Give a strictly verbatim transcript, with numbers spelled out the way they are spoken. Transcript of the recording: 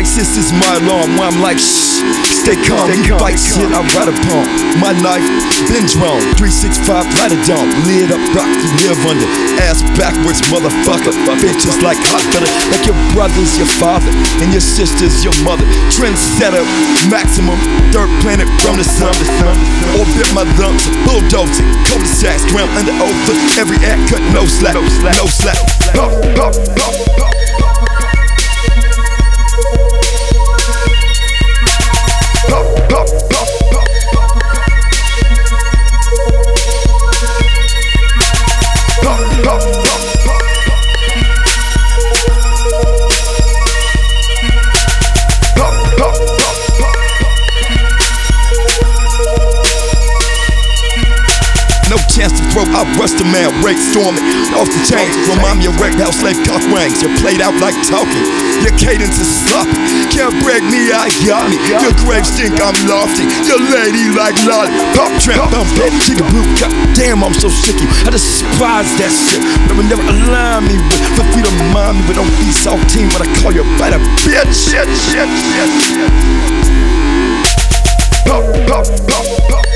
like sisters, my alarm. When I'm like, shh, stay calm. These bikes hit, I ride upon. My knife, been drawn. three sixty-five, light it down. Lid up, rock, you live under. Ass backwards, motherfucker. Bitches like hot butter. Like your brother's your father, and your sister's your mother. Trendsetter, maximum. Third planet from the sun. Orbit my lungs, bulldozing. Cul-de-sacs, ground under oath. Every act cut, no slack, no slack. Pop, pop, pop, pop. No chance to throw, I rush the man, break, storm it, off the chain. Remind me of wreck house slave cock rings. You're played out like talking, your cadence is sloppy. Can't break me, I got me. Your grapes think I'm lofty, your lady like lolly. Pop tramp, I'm dead, chicken blue. God damn, I'm so sick of you, I despise that shit. Never, never align me with, feel free to mind me, but don't be saltine when I call you by the bitch. Shit, shit, shit, shit. Pop, pop, pop, pop.